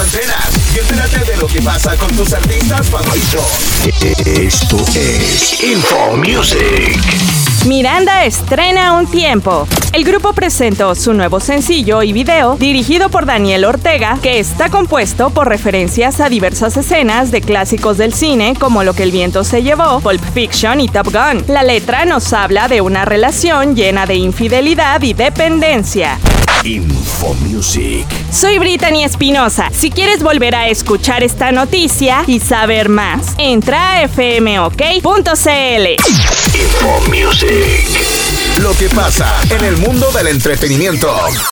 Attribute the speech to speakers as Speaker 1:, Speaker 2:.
Speaker 1: antenas y entérate de lo que pasa con tus artistas favoritos. Esto es Info Music.
Speaker 2: Miranda estrena Un Tiempo. El grupo presentó su nuevo sencillo y video dirigido por Daniel Ortega, que está compuesto por referencias a diversas escenas de clásicos del cine como Lo que el viento se llevó, Pulp Fiction y Top Gun. La letra nos habla de una relación llena de infidelidad y dependencia.
Speaker 1: Info Music.
Speaker 2: Soy Brittany Espinosa. Si quieres volver a escuchar esta noticia y saber más, entra a fmok.cl.
Speaker 1: Info Music. Lo que pasa en el mundo del entretenimiento.